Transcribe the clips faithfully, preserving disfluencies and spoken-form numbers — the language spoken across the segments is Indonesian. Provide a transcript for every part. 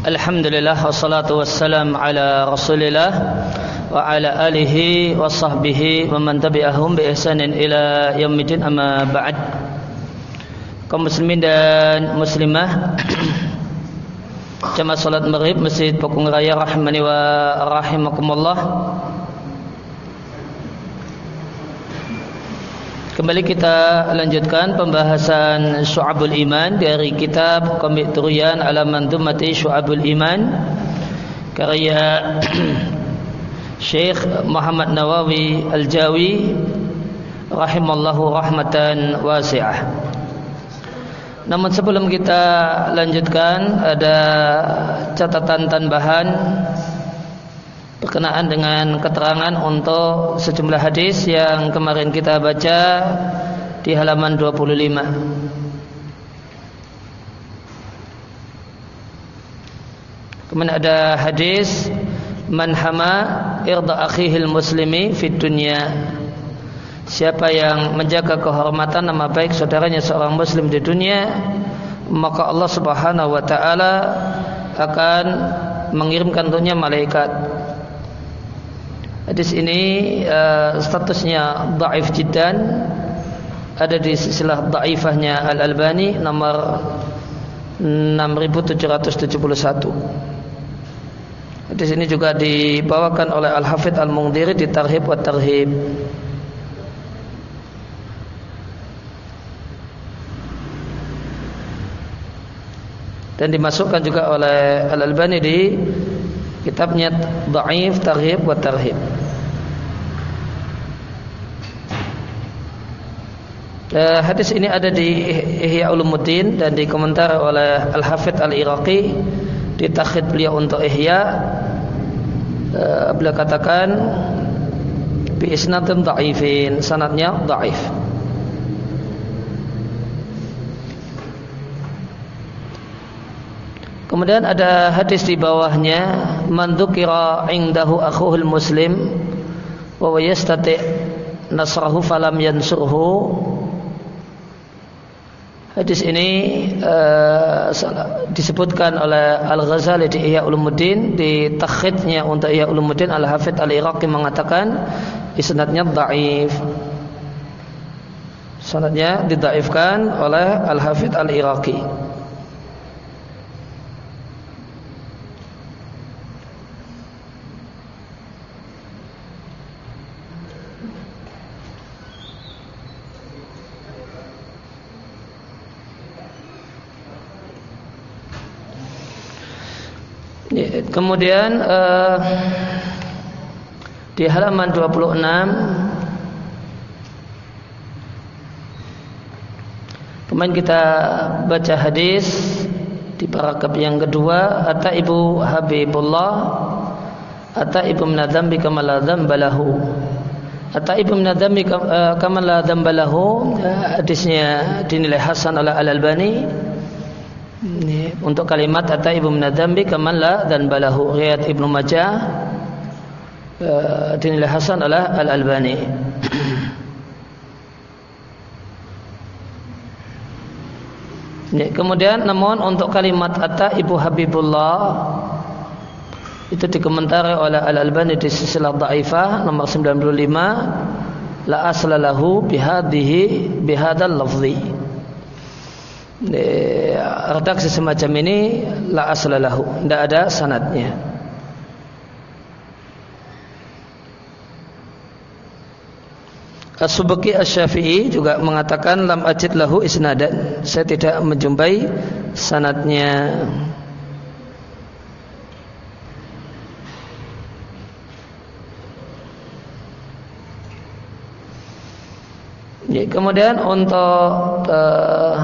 Alhamdulillah wassalatu wassalam ala Rasulillah wa ala alihi wa sahbihi wa man tabi'ahum bi ihsanin ila yaumil amma ba'd. Kaum muslimin dan muslimah jamaah salat maghrib Masjid Pakung Raya rahimani wa rahimakumullah. Kembali kita lanjutkan pembahasan Syu'abul Iman dari kitab Qami' Turiyan ala Manzumati Syu'abul Iman karya Syekh Muhammad Nawawi Al-Jawi rahimallahu rahmatan wasi'ah. Namun sebelum kita lanjutkan, ada catatan tambahan berkenaan dengan keterangan untuk sejumlah hadis yang kemarin kita baca di halaman dua puluh lima. Kemudian ada hadis man hama irda akhihil muslimi fid dunya. Siapa yang menjaga kehormatan nama baik saudaranya seorang muslim di dunia, maka Allah Subhanahu wa taala akan mengirimkan untuknya malaikat. Hadis ini uh, statusnya dhaif jiddan, ada di silsilah dhaifahnya Al-Albani nomor enam ribu tujuh ratus tujuh puluh satu. Hadis ini juga dibawakan oleh Al-Hafidz Al-Mundhiri di Tarhib wa Tarhib. Dan dimasukkan juga oleh Al-Albani di kitabnya Dhaif Tarhib wa Tarhib. Uh, hadis ini ada di Ihya Ulumuddin dan dikomentari oleh Al-Hafidz Al-Iraqi di takhid beliau untuk Ihya. Uh, beliau katakan bi isnadin dhaifin, sanadnya dhaif. Kemudian ada hadis di bawahnya man dzukira indahu akhuhul muslim wa yastati nasrahu falam yansurhu. Hadis ini uh, disebutkan oleh Al-Ghazali di Ihya Ulumuddin, di takhidnya untuk Ihya Ulumuddin Al-Hafidz Al-Iraqi mengatakan isnadnya dhaif. Sanadnya didhaifkan oleh Al-Hafidz Al-Iraqi. Kemudian uh, di halaman dua puluh enam kemarin kita baca hadis di paragraf yang kedua, ata ibu Habibullah ata ibu minadzambi kama la dzambalahu. Ata ibu minadzambi kama la dzambalahu, hadisnya dinilai hasan oleh Al-Albani. Ini untuk kalimat ataibu minadzambi kaman la dan balahu, riwayat Ibnu Majah uh, dinilai hasan oleh Al-Albani. Ini, kemudian namun untuk kalimat ataibu Habibullah itu dikomentari oleh Al-Albani di silsilah dhaifah nomor sembilan puluh lima, la aslalahu bihadhihi bihadzal lafzi. Redaksi semacam ini la aslalahu, tidak ada sanadnya. As-Subki Asy-Syafi'i juga mengatakan lam ajid lahu isnadan, saya tidak menjumpai sanadnya. Ya, kemudian untuk uh,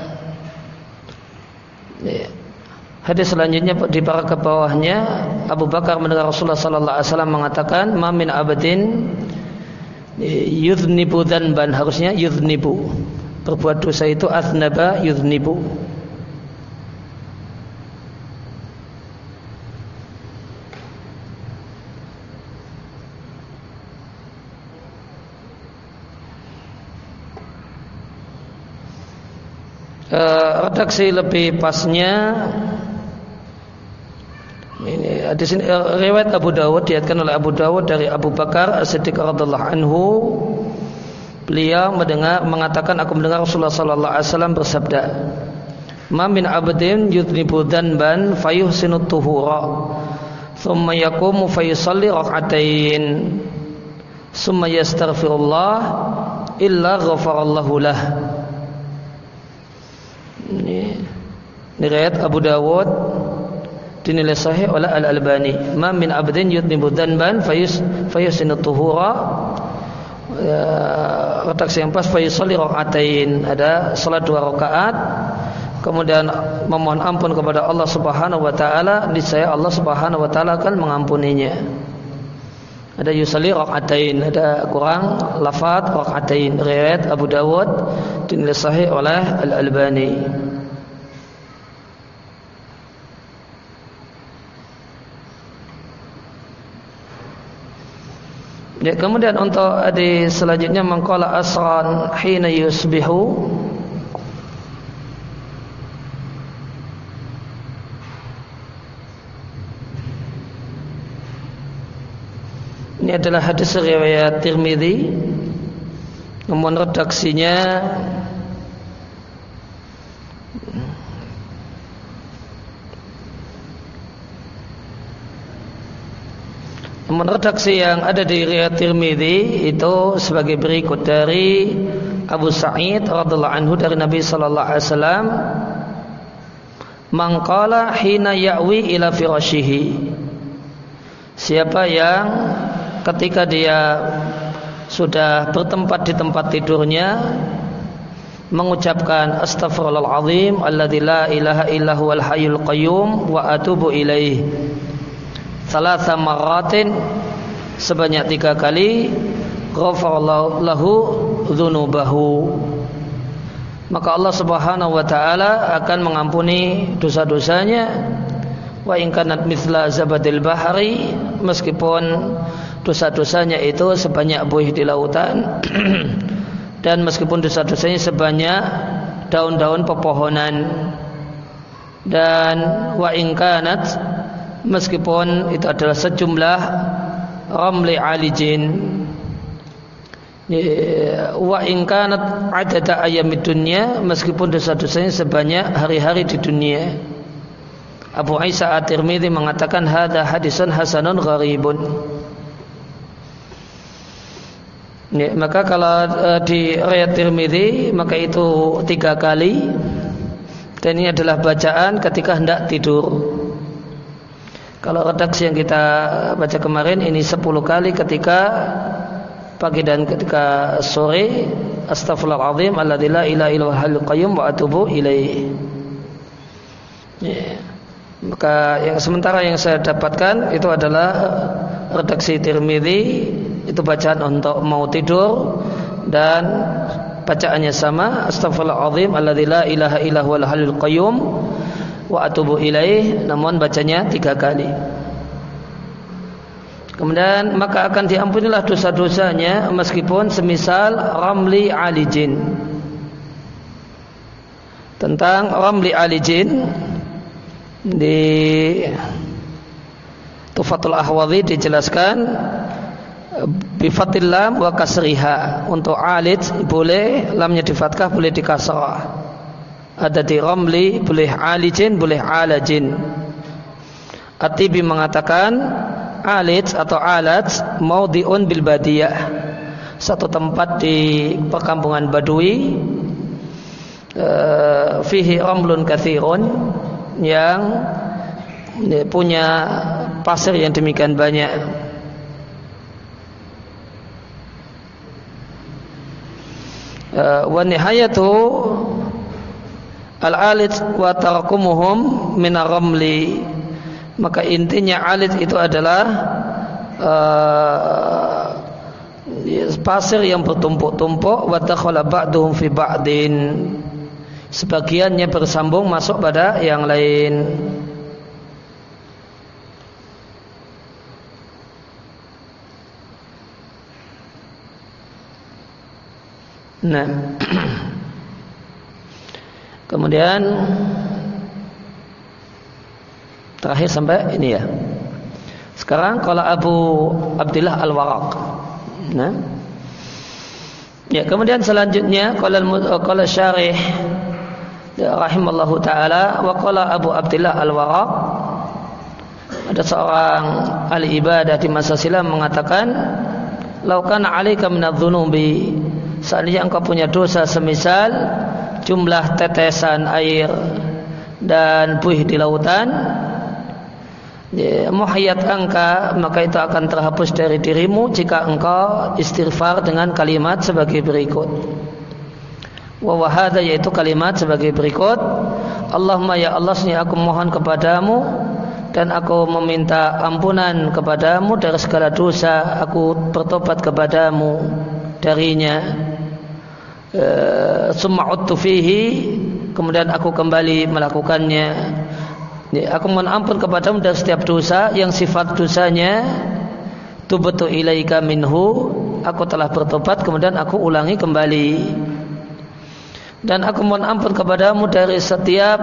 hadis selanjutnya di paragraf bawahnya, Abu Bakar mendengar Rasulullah sallallahu alaihi wasallam mengatakan ma min abadin yudhnibu dzanban, harusnya yudhnibu, berbuat dosa itu athnaba yudhnibu. Uh, redaksi lebih pasnya di sini riwayat Abu Dawud diriwayatkan oleh Abu Dawud dari Abu Bakar As-Siddiq radhiyallahu anhu, beliau mendengar mengatakan, aku mendengar Rasulullah sallallahu alaihi wasallam bersabda, "Ma min 'abdin yudnibu dhanban fayuhsinu tuhura, thumma yaqumu fayusalli rak'atain, thumma yastaghfirullah illa ghafarallahu lah." Ini, ini riwayat Abu Dawud dinilai sahih oleh Al-Albani. Ma min 'abdin yudnibu dhanban fayus fayuhsinu tuhura, redaksi yang pas fayusalli rak'atain, ada salat dua rakaat kemudian memohon ampun kepada Allah Subhanahu wa taala, niscaya Allah Subhanahu wa taala akan mengampuninya. Ada yusalli rak'atain, ada kurang lafaz rak'atain, riwayat Abu Dawud dinilai sahih oleh Al-Albani. Ya, kemudian untuk hadis selanjutnya, mengqala asran hina yusbihu, ini adalah hadis riwayat Tirmidzi, namun redaksinya namun redaksi yang ada di riwayat Tirmidzi itu sebagai berikut dari Abu Sa'id radhiyallahu anhu dari Nabi sallallahu alaihi wasallam, man qala hina ya'wi ila firashihi, siapa yang ketika dia sudah bertempat di tempat tidurnya mengucapkan astaghfirullahalazim alladzi la ilaha illa huwal hayyul qayyum wa atubu ilaih salasa marratin, sebanyak tiga kali, ghafarallahu lahu dzunubahu, maka Allah Subhanahu wa taala akan mengampuni dosa-dosanya. Wa in kanat mithla zabadil bahri, meskipun dosa-dosanya itu sebanyak buih di lautan dan meskipun dosa-dosanya sebanyak daun-daun pepohonan. Dan wa in kanat, meskipun itu adalah sejumlah ramli alijin, wa in kanat adada ayyamid dunya, meskipun dosa-dosanya sebanyak hari-hari di dunia. Abu Isa At-Tirmidzi mengatakan hadza hadisun hasanun gharibun. Ya, maka kalau uh, di riwayat Tirmidzi maka itu tiga kali, dan ini adalah bacaan ketika hendak tidur. Kalau redaksi yang kita baca kemarin ini sepuluh kali ketika pagi dan ketika sore, astaghfirullahalazim alladzi la ilaha illa huwal qayyum wa atubu ilaih. Ya. Maka yang sementara yang saya dapatkan itu adalah redaksi Tirmidzi, itu bacaan untuk mau tidur dan bacaannya sama, astaghfirullahalazim alladzi la ilaha illa huwal hayyul qayyum wa atubu ilaih, namun bacanya tiga kali. Kemudian maka akan diampunilah dosa-dosanya meskipun semisal ramli alijin. Tentang ramli alijin di Tufatul Ahwadhi dijelaskan bifatil lam wa kasriha. Untuk alij boleh lamnya di fathah, boleh di kasrah. Ada di ramli boleh alijin, boleh alajin. At-Tibi mengatakan alij atau alaj maudhi'un bil badiyah, satu tempat di perkampungan Badui, uh, fihi ramlun katsirun, yang punya pasir yang demikian banyak. Uh, wa nihayatu al-alij wa tarakumuhum min ar-ramli, maka intinya alij itu adalah uh, pasir yang bertumpuk-tumpuk, wa dakhala ba'duhum fi ba'din, sebagiannya bersambung masuk pada yang lain. Nah, kemudian terakhir sampai ini ya. Sekarang kalau Abu Abdullah Al-Waraq. Nah. Ya, kemudian selanjutnya qala qala syarih rahimallahu taala wa qala Abu Abdullah Al-Waraq, ada seorang ahli ibadah di masa silam mengatakan, "Lau kana 'alaika minadz-dzunubi", seandainya engkau punya dosa semisal jumlah tetesan air dan buih di lautan, ya, muhayyat angka, maka itu akan terhapus dari dirimu jika engkau istighfar dengan kalimat sebagai berikut. Wa wahada, yaitu kalimat sebagai berikut, Allahumma ya Allah, sesungguhnya aku mohon kepadamu dan aku meminta ampunan kepadamu dari segala dosa, aku bertobat kepadamu darinya. Summa udtu fihi, kemudian aku kembali melakukannya. Aku mohon ampun kepadamu dari setiap dosa yang sifat dosanya tubtu ilaika minhu, aku telah bertobat kemudian aku ulangi kembali. Dan aku mohon ampun kepadamu dari setiap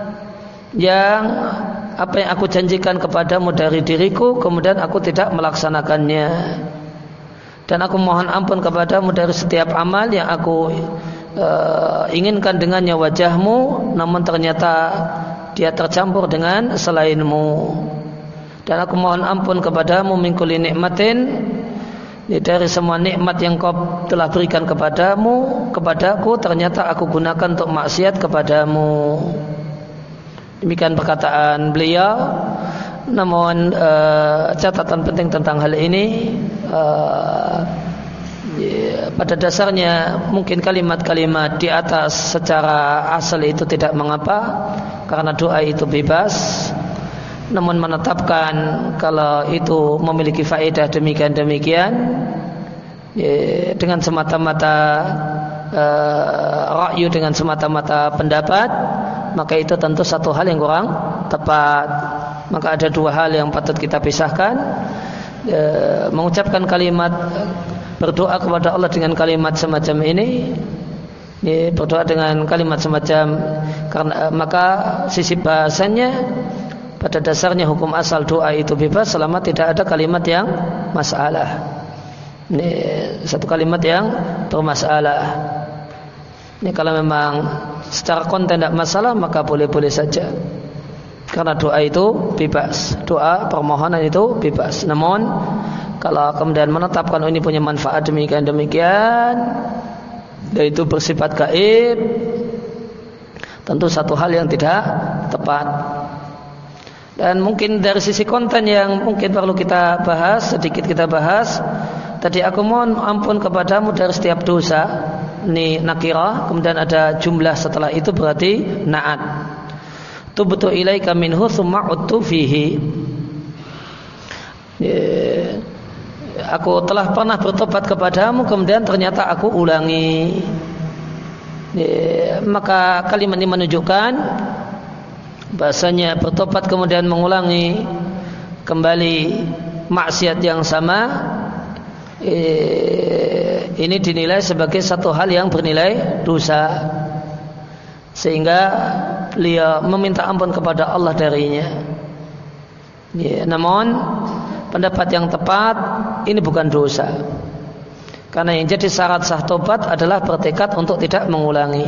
yang apa yang aku janjikan kepadamu dari diriku kemudian aku tidak melaksanakannya. Dan aku mohon ampun kepadamu dari setiap amal yang aku uh, inginkan dengannya wajahmu namun ternyata dia tercampur dengan selainmu. Dan aku mohon ampun kepadamu min kulli nikmatin, dari semua nikmat yang kau telah berikan kepadamu kepadaku ternyata aku gunakan untuk maksiat kepadamu. Demikian perkataan beliau. Namun uh, catatan penting tentang hal ini, uh, ya, pada dasarnya mungkin kalimat-kalimat di atas secara asal itu tidak mengapa karena doa itu bebas. Namun menetapkan kalau itu memiliki faedah demikian-demikian ya, dengan semata-mata uh, ra'yu, dengan semata-mata pendapat, maka itu tentu satu hal yang kurang tepat. Maka ada dua hal yang patut kita pisahkan, e, mengucapkan kalimat berdoa kepada Allah dengan kalimat semacam ini, e, berdoa dengan kalimat semacam karena maka sisi bahasanya pada dasarnya hukum asal doa itu bebas selama tidak ada kalimat yang masalah. Ini satu kalimat yang bermasalah. Ini kalau memang secara konten tidak masalah maka boleh-boleh saja. Karena doa itu bebas, doa permohonan itu bebas. Namun kalau kemudian menetapkan oh, ini punya manfaat demikian demikian dan itu bersifat gaib, tentu satu hal yang tidak tepat. Dan mungkin dari sisi konten yang mungkin perlu kita bahas, sedikit kita bahas. Tadi aku mohon ampun kepadamu dari setiap dosa. Ini nakirah, kemudian ada jumlah setelah itu berarti na'at. Tubtu ilaika minhu summa udtu fihi. Ya, aku telah pernah bertobat kepadamu kemudian ternyata aku ulangi. Ya, maka kalimat ini menunjukkan bahasanya bertobat kemudian mengulangi kembali maksiat yang sama, eh, ini dinilai sebagai satu hal yang bernilai dosa, sehingga beliau meminta ampun kepada Allah darinya. Ya, namun pendapat yang tepat ini bukan dosa, karena yang jadi syarat sah tobat adalah bertekad untuk tidak mengulangi.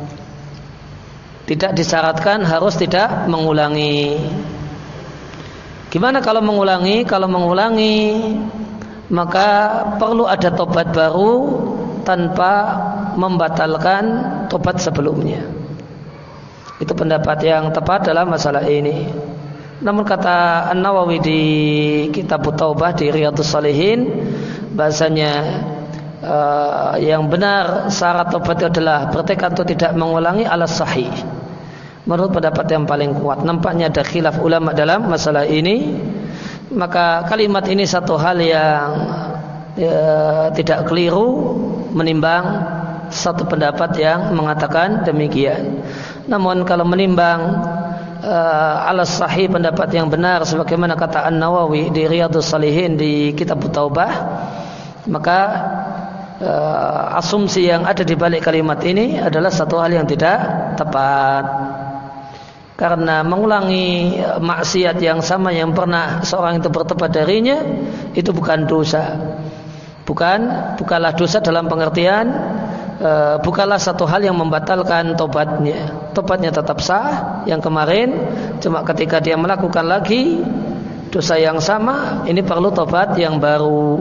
Tidak disyaratkan harus tidak mengulangi. Gimana kalau mengulangi? Kalau mengulangi maka perlu ada tobat baru tanpa membatalkan tobat sebelumnya. Itu pendapat yang tepat dalam masalah ini. Namun kata An-Nawawi di Kitab Taubah di Riyadhus Shalihin, bahasanya uh, yang benar syarat tobat itu adalah bertekad untuk tidak mengulangi ala sahih. Menurut pendapat yang paling kuat, nampaknya ada khilaf ulama dalam masalah ini. Maka kalimat ini satu hal yang ya, tidak keliru menimbang satu pendapat yang mengatakan demikian. Namun kalau menimbang uh, ala sahih pendapat yang benar sebagaimana kata An-Nawawi di Riyadhus Shalihin di Kitab Taubah, maka uh, asumsi yang ada di balik kalimat ini adalah satu hal yang tidak tepat. karena mengulangi maksiat yang sama yang pernah seorang itu bertobat darinya, itu bukan dosa. Bukan, bukanlah dosa dalam pengertian e, bukanlah satu hal yang membatalkan tobatnya. Tobatnya tetap sah yang kemarin, cuma ketika dia melakukan lagi dosa yang sama, ini perlu tobat yang baru.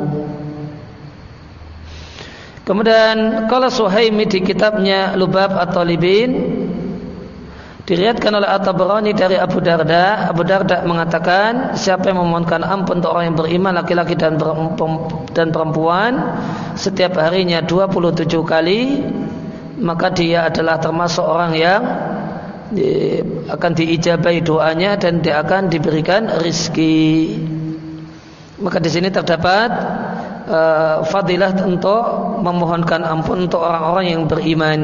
Kemudian qala Suhaimi di kitabnya Lubab At-Talibin, diriwayatkan oleh At-Tabarani dari Abu Darda. Abu Darda mengatakan, siapa yang memohonkan ampun untuk orang yang beriman laki-laki dan perempuan setiap harinya dua puluh tujuh kali, maka dia adalah termasuk orang yang di, akan diijabahi doanya dan dia akan diberikan rizki. Maka di sini terdapat uh, fadilah untuk memohonkan ampun untuk orang-orang yang beriman.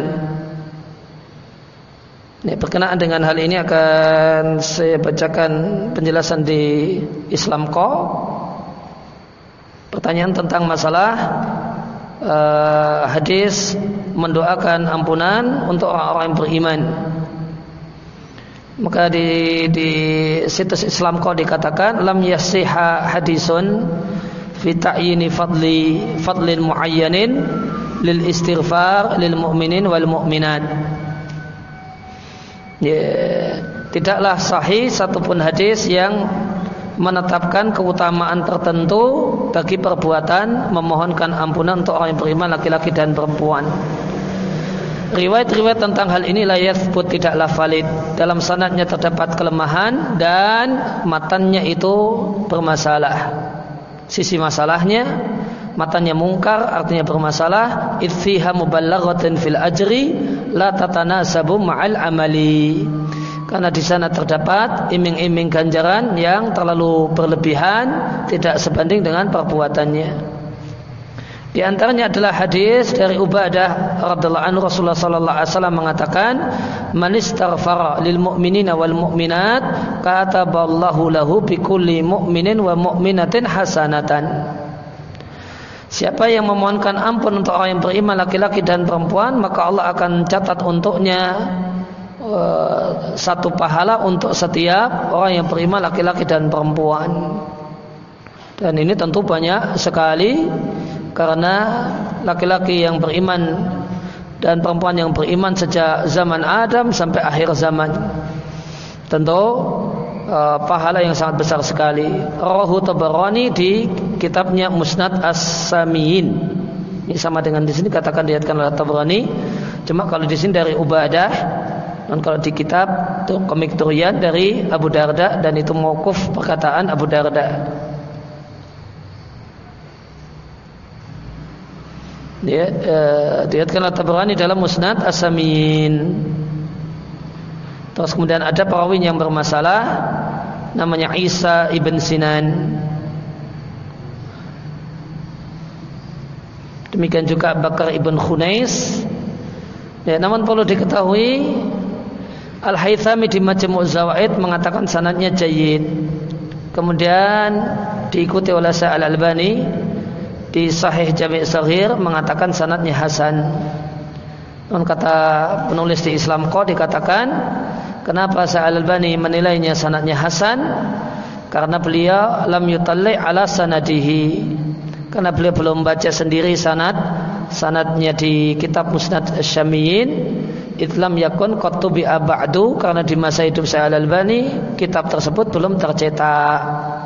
Ini berkenaan dengan hal ini akan saya bacakan penjelasan di Islamco. Pertanyaan tentang masalah uh, hadis mendoakan ampunan untuk orang-orang yang beriman. Maka di, di situs Islamco dikatakan lam yasiha hadisun fi ta'yini fadli fadlin muayyanin lil istighfar lil mu'minin wal mu'minat. Ya, tidaklah sahih satupun hadis yang menetapkan keutamaan tertentu bagi perbuatan memohonkan ampunan untuk orang yang beriman laki-laki dan perempuan. Riwayat-riwayat tentang hal ini la yathbut, tidaklah valid. Dalam sanadnya terdapat kelemahan dan matannya itu bermasalah. Sisi masalahnya, matanya mungkar, artinya bermasalah. Itfiha muballaghatan fil ajri la tatanasabu ma'al amali. Karena di sana terdapat iming-iming ganjaran yang terlalu berlebihan, tidak sebanding dengan perbuatannya. Di antaranya adalah hadis dari Ubadah radhiyallahu anhu, Rasulullah sallallahu alaihi wasallam mengatakan, "Man istaghfara lil mu'minina wal mu'minat kataballahu lahu bi kulli mu'minin wa mu'minatin hasanatan." Siapa yang memohonkan ampun untuk orang yang beriman laki-laki dan perempuan, maka Allah akan catat untuknya uh, satu pahala untuk setiap orang yang beriman laki-laki dan perempuan. Dan ini tentu banyak sekali, karena laki-laki yang beriman dan perempuan yang beriman sejak zaman Adam sampai akhir zaman, tentu uh, pahala yang sangat besar sekali. Rawahu Tabarani di kitabnya Musnad As-Samiyin. Ini sama dengan di sini katakan diriwayatkan oleh Tabarani, cuma kalau di sini dari Ubadah, dan kalau di kitab itu Komik Durian dari Abu Darda, dan itu mauquf perkataan Abu Darda. Dia uh, diriwayatkan oleh Tabarani dalam Musnad As-Samiyin. Terus kemudian ada perawi yang bermasalah, namanya Isa ibn Sinan. Demikian juga Bakar ibn Khunais. Ya, namun perlu diketahui, Al-Haythami di Majmu' Zawaid mengatakan sanadnya jayyid. Kemudian diikuti oleh Syekh Al-Albani di Sahih Jami' Shaghir mengatakan sanadnya hasan. Dan kata penulis di Islamco dikatakan, kenapa Syekh Al-Albani menilainya sanadnya hasan? Karena beliau lam yutalli ala sanadihi, karena beliau belum baca sendiri sanad sanadnya di kitab Musnad Asy-Syamiyin. Itlam yakun qattubi ba'du, karena di masa hidup Syekh Al-Albani kitab tersebut belum tercetak.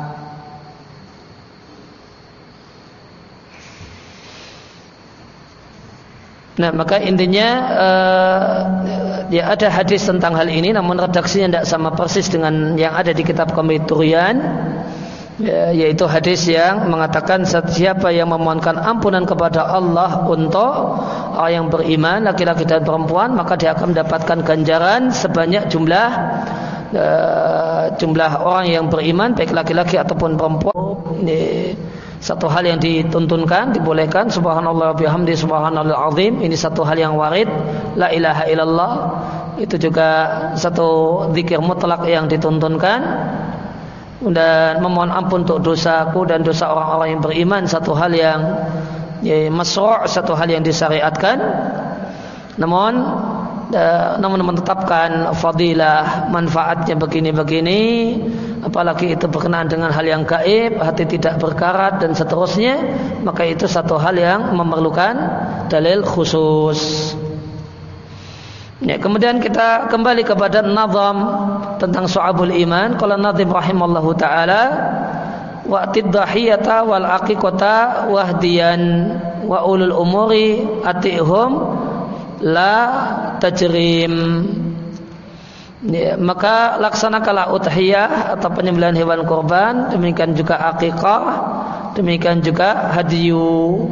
Nah, maka intinya uh, ya ada hadis tentang hal ini, namun redaksinya tidak sama persis dengan yang ada di kitab Komik Durian, ya, yaitu hadis yang mengatakan siapa yang memohonkan ampunan kepada Allah untuk orang yang beriman laki-laki dan perempuan, maka dia akan mendapatkan ganjaran sebanyak jumlah uh, jumlah orang yang beriman baik laki-laki ataupun perempuan. Ini satu hal yang dituntunkan, dibolehkan. Subhanallah bihamdi subhanallahil azim. Ini satu hal yang warid. La ilaha illallah. Itu juga satu zikir mutlak yang dituntunkan. Dan memohon ampun untuk dosaku dan dosa orang-orang yang beriman, satu hal yang ya, masru', satu hal yang disyariatkan. Namun namun menetapkan fadilah manfaatnya begini-begini, apalagi itu berkenaan dengan hal yang gaib, hati tidak berkarat dan seterusnya, maka itu satu hal yang memerlukan dalil khusus. Ya, kemudian kita kembali kepada nazam tentang Syu'abul Iman. Qala Nadhim rahimallahu taala, wa'tid dhahiyata wal aqiqata wahdiyan wa ulul umuri atihum la tajrim. Ya, maka laksanakanlah udhiyah atau penyembelihan hewan kurban, demikian juga aqiqah, demikian juga hadiyu,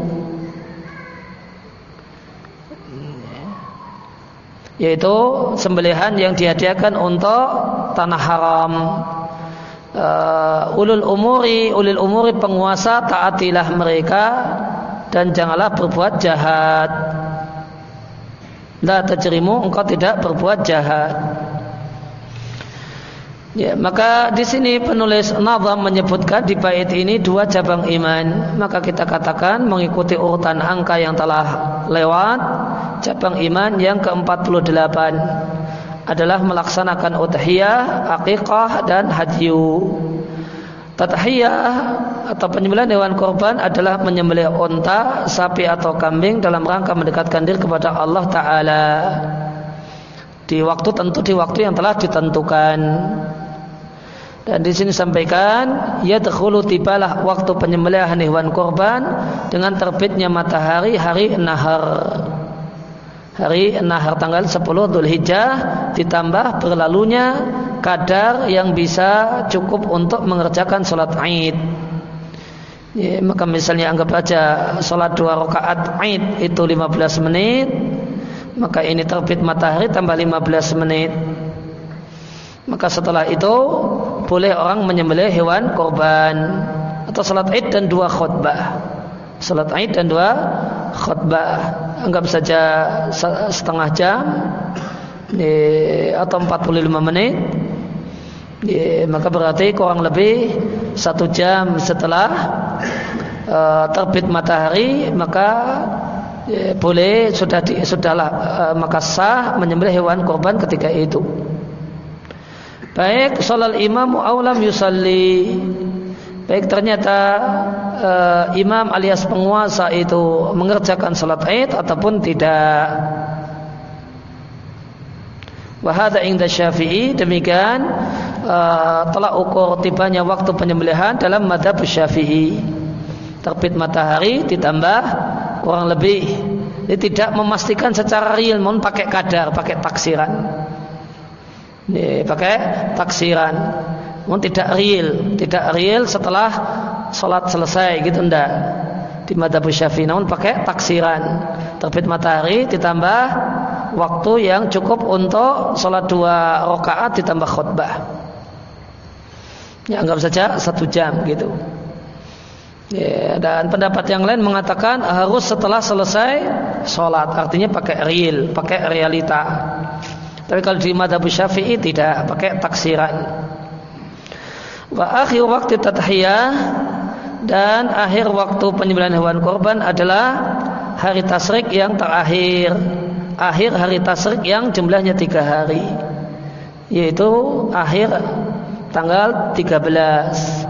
yaitu sembelihan yang dihadiahkan untuk tanah haram. Uh, ulul umuri, ulul umuri penguasa, taatilah mereka dan janganlah berbuat jahat. La tajrimu, engkau tidak berbuat jahat. Ya, maka di sini penulis nazam menyebutkan di bait ini dua cabang iman. Maka kita katakan mengikuti urutan angka yang telah lewat, cabang iman yang ke empat puluh delapan adalah melaksanakan udhiyah, aqiqah dan hadyu. Tadhiyah atau penyembelihan hewan korban adalah menyembelih unta, sapi atau kambing dalam rangka mendekatkan diri kepada Allah Ta'ala di waktu tentu, di waktu yang telah ditentukan. Dan di sini sampaikan yadkhulu tibalah waktu penyembelihan hewan korban dengan terbitnya matahari hari nahar. Hari nahar tanggal sepuluh Dzulhijjah ditambah berlalunya kadar yang bisa cukup untuk mengerjakan sholat Id. Ya, maka misalnya anggap aja sholat dua rakaat Id itu lima belas menit, maka ini terbit matahari tambah lima belas menit. Maka setelah itu boleh orang menyembelih hewan korban atau sholat Id dan dua khutbah. Sholat Id dan dua khutbah, anggap saja setengah jam atau empat puluh lima menit, maka berarti kurang lebih satu jam setelah terbit matahari, maka boleh sudah di, sudahlah maka sah menyembelih hewan korban ketika itu. Baik sholal imam aulam yusalli, baik ternyata uh, imam alias penguasa itu mengerjakan salat Id ataupun tidak. Wa hadza inda Syafi'i, demikian uh, telah ukur tibanya waktu penyembelihan dalam mazhab Syafi'i. Terbit matahari ditambah kurang lebih. Ini tidak memastikan secara real, mohon pakai kadar, pakai taksiran. Ini pakai taksiran. Mohon tidak real, tidak real setelah sholat selesai gitu, enggak. Di mazhab Syafi'i namun pakai taksiran. Terbit matahari ditambah waktu yang cukup untuk sholat dua rakaat ditambah khutbah. Ya, anggap saja satu jam gitu. Ya, dan pendapat yang lain mengatakan harus setelah selesai sholat, artinya pakai real, pakai realita. Tapi kalau di mazhab Syafi'i tidak, pakai taksiran. Wa akhir waktu tadhiyah, dan akhir waktu penyembelihan hewan korban adalah hari tasyrik yang terakhir, akhir hari tasyrik yang jumlahnya tiga hari, yaitu akhir tanggal tiga belas.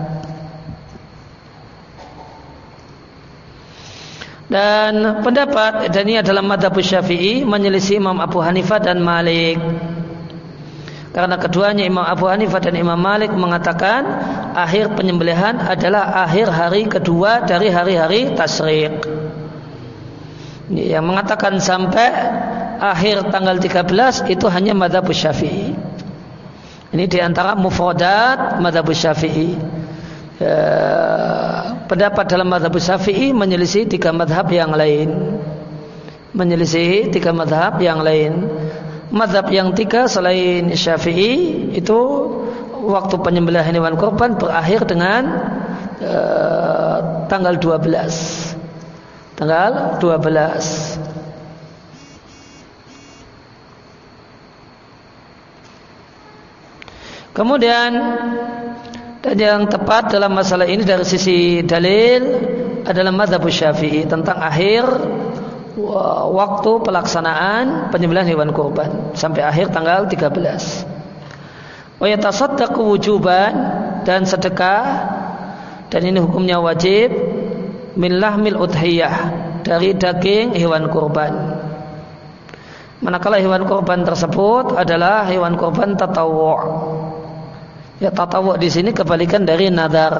Dan pendapat, dan ini adalah mazhab Syafi'i, menyelisih Imam Abu Hanifah dan Malik. Karena keduanya Imam Abu Hanifah dan Imam Malik mengatakan akhir penyembelihan adalah akhir hari kedua dari hari-hari tasyrik. Yang mengatakan sampai akhir tanggal tiga belas itu hanya mazhab Syafi'i. Ini diantara mufradat mazhab Syafi'i. Ya, pendapat dalam mazhab Syafi'i menyelisih tiga mazhab yang lain. Menyelisih tiga mazhab yang lain. Mazhab yang tiga selain Syafi'i itu waktu penyembelihan hewan kurban berakhir dengan uh, tanggal dua belas. Tanggal dua belas. Kemudian, dan yang tepat dalam masalah ini dari sisi dalil adalah mazhab Syafi'i tentang akhir waktu pelaksanaan penyembelihan hewan kurban sampai akhir tanggal tiga belas. Wa yatasaddaqu wujuban, dan sedekah, dan ini hukumnya wajib, min lahmil udhiyah, dari daging hewan kurban. Manakala hewan kurban tersebut adalah hewan kurban tatawwu'. Ya, tatawwu' di sini kebalikan dari nadar.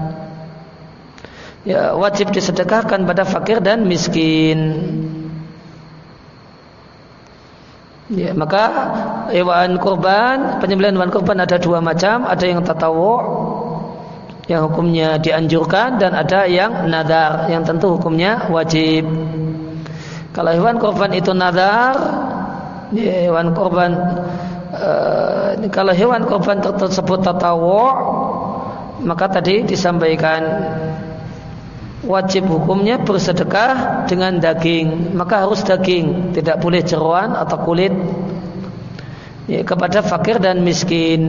Ya, wajib disedekahkan pada fakir dan miskin. Ya, maka hewan kurban, penyembelihan hewan kurban ada dua macam, ada yang tatawwu' yang hukumnya dianjurkan, dan ada yang nadar yang tentu hukumnya wajib. Kalau hewan kurban itu nadar, ya, hewan kurban uh, kalau hewan kurban tersebut tatawwu', maka tadi disampaikan wajib hukumnya bersedekah dengan daging, maka harus daging, tidak boleh jeroan atau kulit, ya, kepada fakir dan miskin.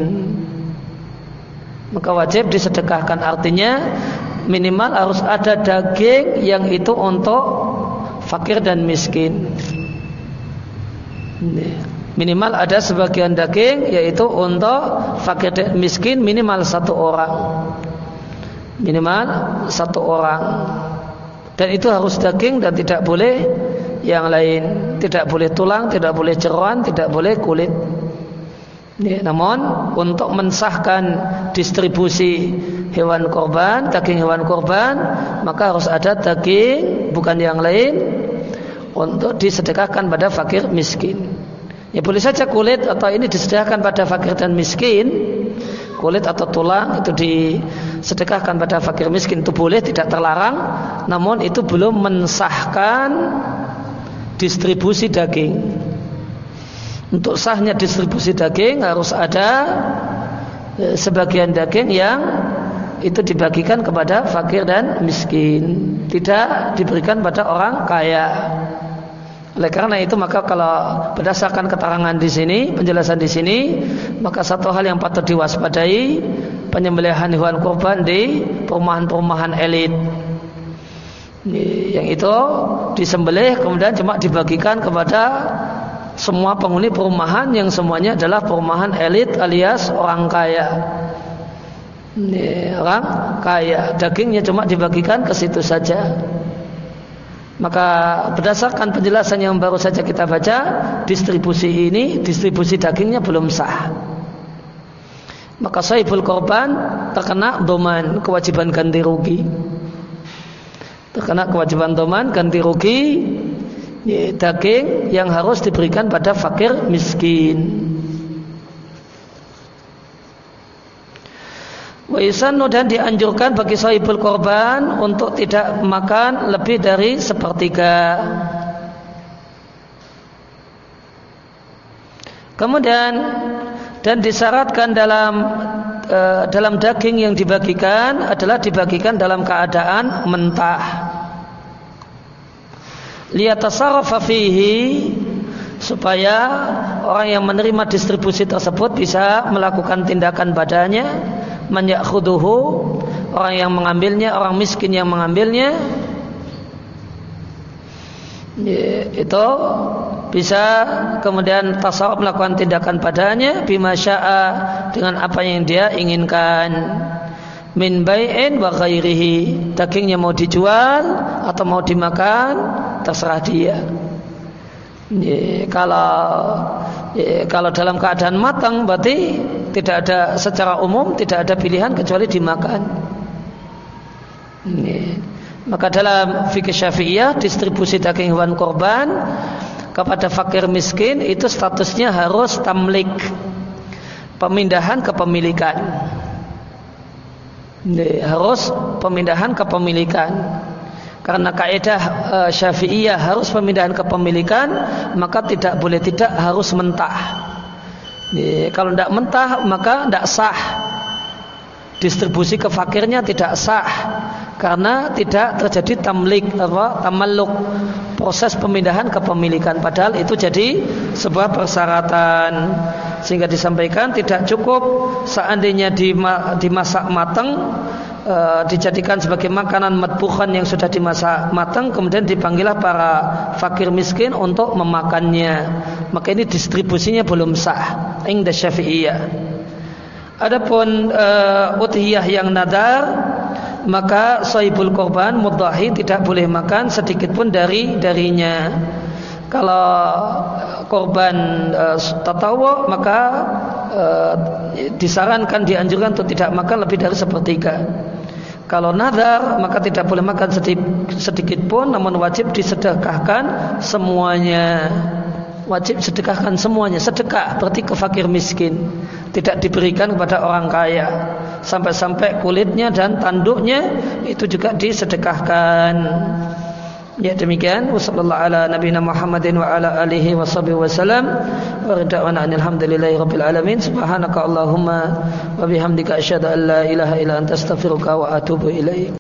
Maka wajib disedekahkan, artinya minimal harus ada daging yang itu untuk fakir dan miskin. Minimal ada sebagian daging yaitu untuk fakir dan miskin, minimal satu orang. Minimal satu orang, dan itu harus daging dan tidak boleh yang lain, tidak boleh tulang, tidak boleh jeroan, tidak boleh kulit. Ya, namun untuk mensahkan distribusi hewan kurban, daging hewan kurban, maka harus ada daging bukan yang lain untuk disedekahkan pada fakir miskin. Ya, boleh saja kulit atau ini disedekahkan pada fakir dan miskin. Kulit atau tulang itu disedekahkan pada fakir miskin, itu boleh, tidak terlarang. Namun itu belum mensahkan distribusi daging. Untuk sahnya distribusi daging harus ada e, sebagian daging yang itu dibagikan kepada fakir dan miskin, tidak diberikan pada orang kaya. Oleh karena itu, maka kalau berdasarkan keterangan di sini, penjelasan di sini, maka satu hal yang patut diwaspadai, penyembelihan hewan kurban di perumahan-perumahan elit, yang itu disembelih kemudian cuma dibagikan kepada semua penghuni perumahan yang semuanya adalah perumahan elit alias orang kaya. Orang kaya, dagingnya cuma dibagikan ke situ saja. Maka berdasarkan penjelasan yang baru saja kita baca, distribusi ini, distribusi dagingnya belum sah. Maka sahibul korban terkena doman, kewajiban ganti rugi. Terkena kewajiban doman, ganti rugi, ya, daging yang harus diberikan pada fakir miskin. Wa yusannu, dan dianjurkan bagi sahibul korban untuk tidak makan lebih dari sepertiga. Kemudian dan disyaratkan dalam e, dalam daging yang dibagikan adalah dibagikan dalam keadaan mentah. Liyatasarrafa fihi, supaya orang yang menerima distribusi tersebut bisa melakukan tindakan padanya. Man ya'khuduhu, orang yang mengambilnya, orang miskin yang mengambilnya, itu bisa kemudian tasawuf melakukan tindakan padanya bima syaa, dengan apa yang dia inginkan, min bai'in wa ghairihi, dagingnya mau dijual atau mau dimakan terserah dia. Ya, kalau ya, kalau dalam keadaan matang berarti tidak ada, secara umum tidak ada pilihan kecuali dimakan. Ya. Maka dalam fikih Syafi'iyah, distribusi daging hewan kurban kepada fakir miskin itu statusnya harus tamlik, pemindahan kepemilikan. Ya, harus pemindahan kepemilikan. Karena kaidah uh, Syafi'iyah harus pemindahan kepemilikan, maka tidak boleh tidak harus mentah. Ya, kalau tidak mentah maka tidak sah. Distribusi ke fakirnya tidak sah karena tidak terjadi tamlik, apa, tamalluk, proses pemindahan kepemilikan. Padahal itu jadi sebuah persyaratan. Sehingga disampaikan tidak cukup seandainya dimasak matang e, dijadikan sebagai makanan matbukhan yang sudah dimasak matang, kemudian dipanggillah para fakir miskin untuk memakannya. Maka ini distribusinya belum sah inda Syafi'iyah. Adapun e, udhiyah yang nadar, maka sahibul korban mudhahi tidak boleh makan sedikit pun dari darinya. Kalau korban e, tatawwu, maka e, disarankan, dianjurkan untuk tidak makan lebih dari sepertiga. Kalau nadar, maka tidak boleh makan sedikit, sedikit pun, namun wajib disedekahkan semuanya. Wajib sedekahkan semuanya. Sedekah berarti ke fakir miskin, tidak diberikan kepada orang kaya. Sampai-sampai kulitnya dan tanduknya itu juga disedekahkan. Ya, demikian. Wassallallahu ala nabiyina Muhammadin wa ala alihi washabihi wasallam. Wa ridwana alhamdulillahi rabbil alamin. Subhanaka Allahumma wa bihamdika asyhadu an la ilaha illa anta astaghfiruka wa atubu ilaik.